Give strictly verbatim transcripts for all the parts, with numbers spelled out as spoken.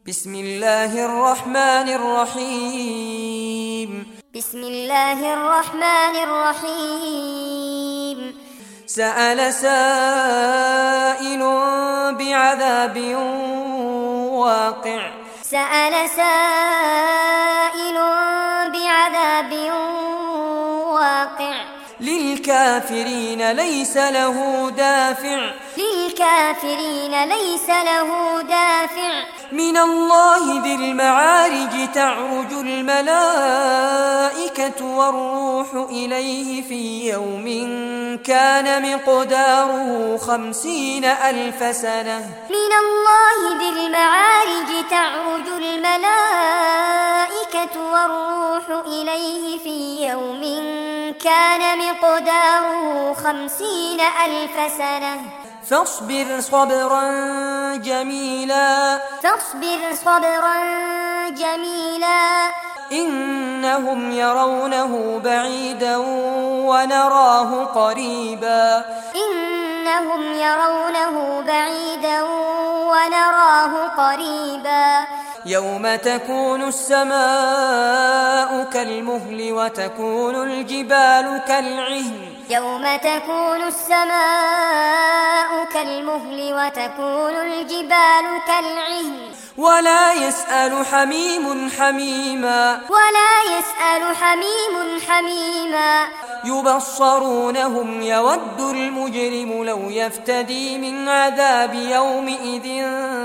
بسم الله الرحمن الرحيم بسم الله الرحمن الرحيم سأل سائل بعذاب واقع سأل سائل بعذاب واقع للكافرين ليس له دافع للكافرين ليس له دافع من الله ذي المعارج تعرج الملائكة والروح إليه في يوم كان مقداره خمسين ألف سنة من الله ذي المعارج تعرج الملائكة والروح إليه في يوم كان مقداره خمسين ألف سنة فاصبر صبرا جميلا فاصبر صبرا جميلا إنهم يرونه بعيدا ونراه قريبا إنهم يرونه بعيدا ونراه قريبا يوم تكون السماء كالمهل وتكون الجبال كالعهن يوم تكون السماء كالمهل وتكون الجبال كالعهن ولا يسأل حميم حميما ولا يسأل حميم حميما يبصرونهم يود المجرم لو يفتدي من عذاب يومئذ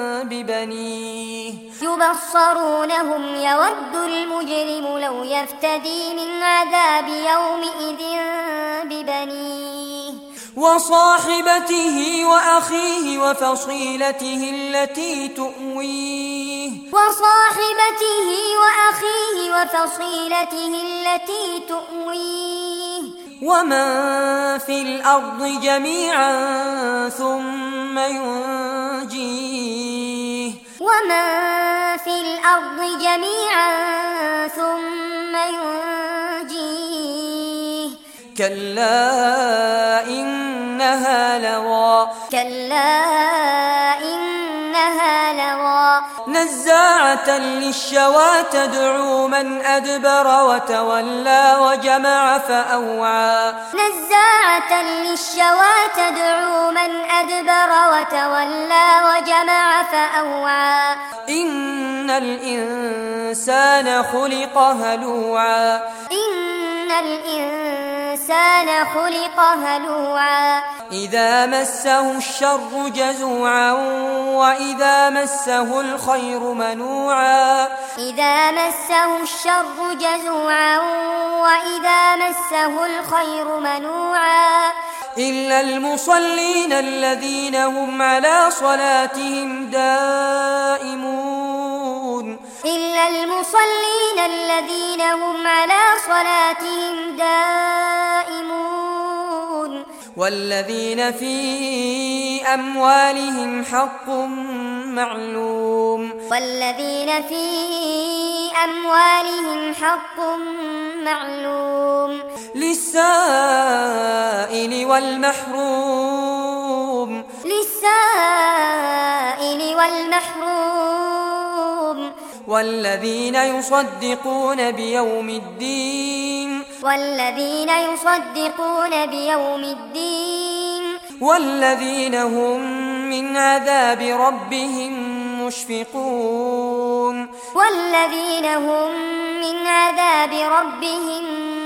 ببنيه يبصرونهم يود المجرم لو يفتدي من عذاب يومئذ ببنيه وصاحبته وأخيه وفصيلته التي تؤويه وصاحبته وأخيه وفصيلته التي تؤويه ومن في الأرض جميعا ثم ينجيه ومن في الأرض جميعا ثم ينجيه كلا إنها لظى كلا إنها لظى نزاعة للشوى تدعو من أدبر وتولى وجمع فأوعى نزاعة للشوى تدعو من أدبر وتولى وجمع فأوعى إن الإنسان خلق هلوعا إن الإنسان خلق هلوعا إذا مسه الشر جزوعا وإذا مسه الخير منوعا إذا مسه الشر جزوعا وإذا مسه الخير منوعا إلا المصلين الذين هم على صلاتهم دائمون إلا المصلين الذين هم على صلاتهم دائمون والذين في أموالهم حق معلوم والذين في أموالهم حق معلوم للسائل والمحروم للسائل والمحروم والذين يصدقون بيوم الدين والذين يصدقون بيوم الدين والذين هم من عذاب ربهم مشفقون والذين هم من عذاب ربهم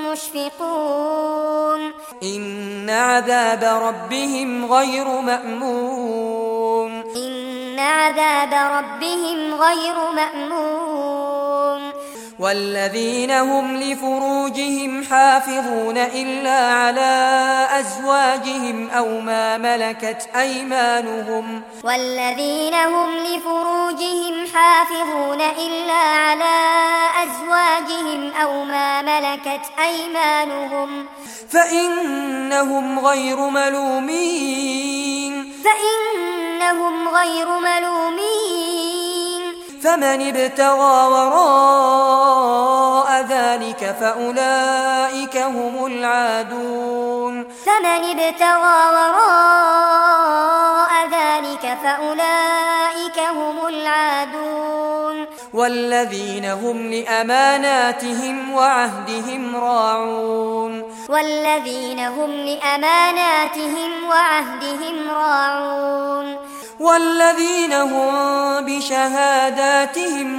مشفقون إن عذاب ربهم غير مأمون إن عذاب ربهم غير مأمون والذين هم لفروجهم حافظون إلا على أزواجهم أو ما ملكت أيمانهم والذين هم لفروجهم حافظون إلا على أزواجهم أو ما ملكت أيمانهم فإنهم غير ملومين فإنهم غير ملومين فمن ابتغى وراء ذلك فأولئك هم العادون فمن ابتغى وراء ذلك فأولئك هم العادون والذين هم لأماناتهم وعهدهم راعون والذين هم لأماناتهم وعهدهم راعون والذين هم بشهاداتهم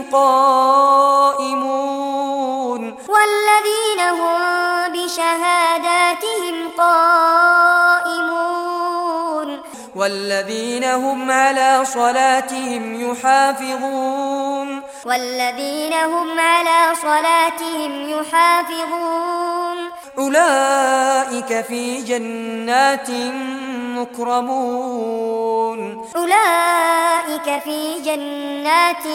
قائمون والذين هم بشهاداتهم قائمون والذين هم على صلاتهم يحافظون والذين هم على صلاتهم يحافظون أولئك في جنات مكرمون أولئك في جنات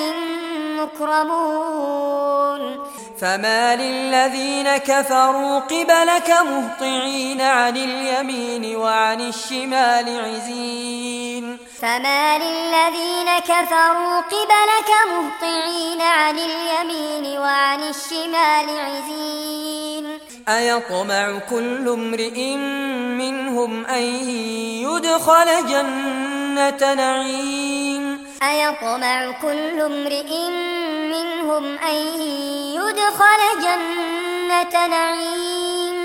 مكرمون فما للذين كفروا قبلك مهطعين عن اليمين وعن الشمال عزين فما للذين كفروا قبلك مهطعين عن اليمين وعن الشمال عزين أيطمع كل امرئ منهم أن يدخل جنة نعيم أيطمع كل امرئ منهم أن يدخل جنة نعيم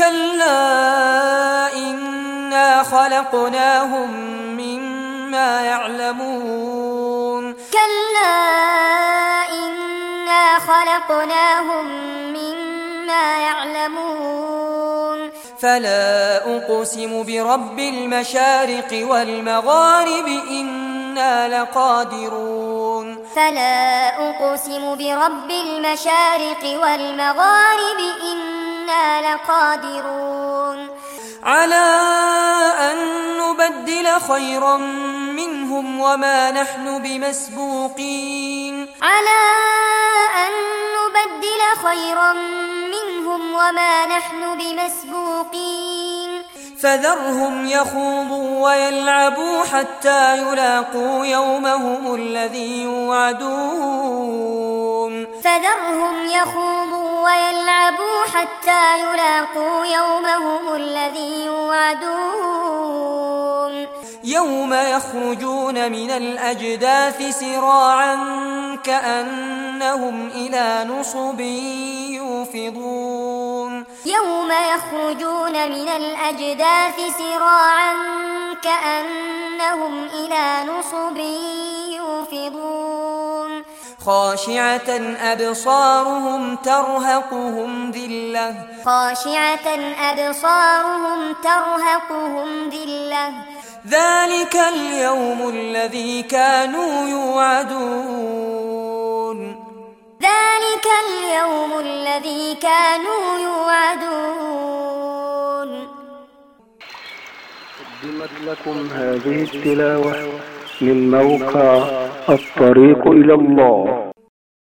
كلا إنا خلقناهم مما يعلمون كلا إنا خلقناهم مما يعلمون فلا أقسم برب المشارق والمغارب إنا لقادرون فلا أقسم برب المشارق والمغارب إنا لقادرون على أن نبدل خيرا منهم وما نحن بمسبوقين على أن نبدل خيرا منهم وما نحن بمسبوقين فذرهم يخوضوا ويلعبوا حتى يلاقوا يومهم الذي يوعدون فذرهم يخوضوا ويلعبوا حتى يلاقوا يومهم الذي يوعدون يوم يخرجون من الأجداث سراعا كأنهم إلى نصب يوفضون يوم يخرجون من الأجداث سراعا كأنهم إلى نصب يوفضون خاشعة أبصارهم ترهقهم ذلة خاشعة أبصارهم ترهقهم ذلة ذلك اليوم الذي كانوا يوعدون ذلك اليوم الذي كانوا يوعدون. قدمت لكم هذه التلاوة من موقع الطريق إلى الله.